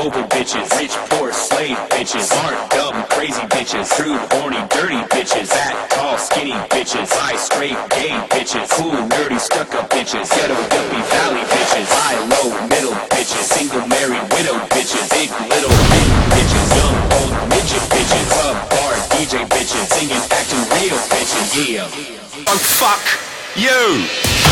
oval bitches, rich, poor, slave bitches, smart, dumb, crazy bitches, crude, horny, dirty bitches, fat, tall, skinny bitches, bi, straight, gay bitches, cool, nerdy, stuck-up bitches, ghetto, yuppie, valley bitches, high, low, middle bitches, single, married, widow bitches, big, little, big bitches, young, old, midget bitches, club, bar, DJ bitches, singing, acting real bitches, yeah. Oh fuck you!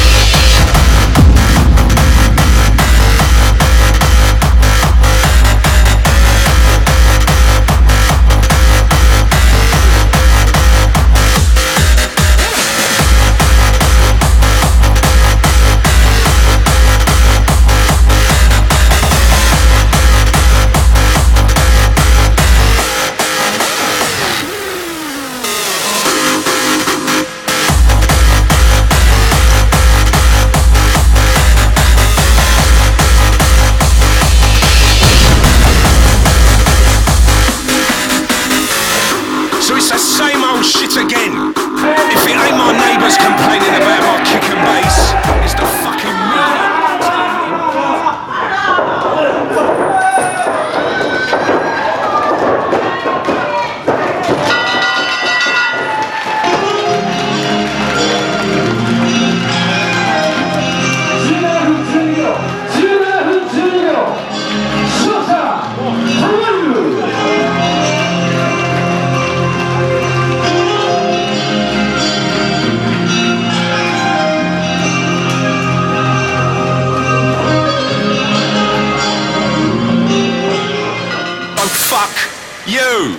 So it's the same old shit again. If it ain't my neighbours complaining about my kick and bass, it's the fucking media. Oh fuck you!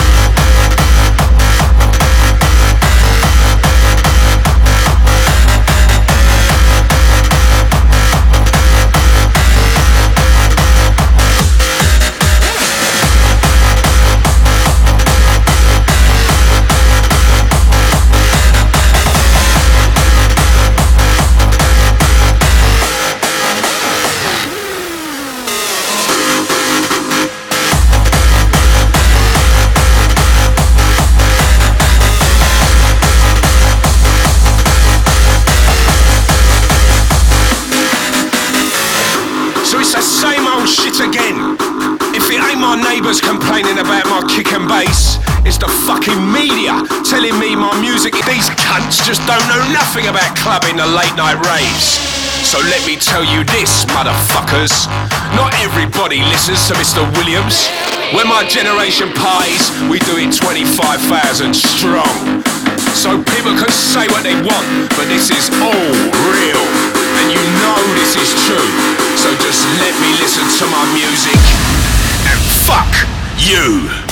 So it's the same old shit again. If it ain't my neighbours complaining about my kick and bass, it's the fucking media telling me my music. These cunts just don't know nothing about clubbing the late night raves. So let me tell you this, motherfuckers. Not everybody listens to Mr. Williams. When my generation parties, we do it 25,000 strong. So people can say what they want, but this is all real. And you know this is true. So just let me listen to my music and fuck you.